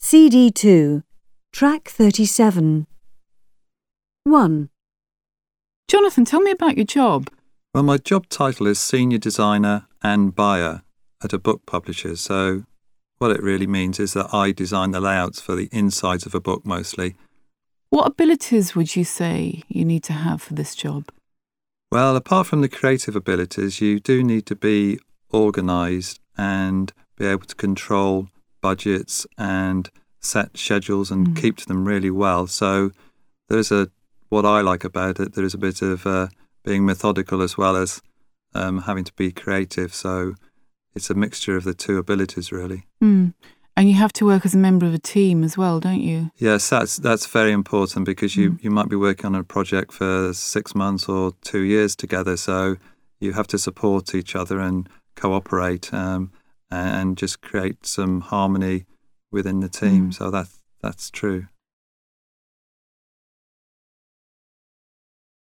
CD2, Track 37. 1. Jonathan, tell me about your job. Well, my job title is Senior Designer and Buyer at a book publisher. So what it really means is that I design the layouts for the insides of a book mostly. What abilities would you say you need to have for this job? Well, apart from the creative abilities, you do need to be organised and be able to control budgets and set schedules and keep to them really well. So what I like about it, there is a bit of being methodical as well as having to be creative. So it's a mixture of the two abilities, really. And you have to work as a member of a team as well, don't you? Yes, that's very important because you might be working on a project for 6 months or 2 years together. So you have to support each other and cooperate and just create some harmony within the team. So that's true.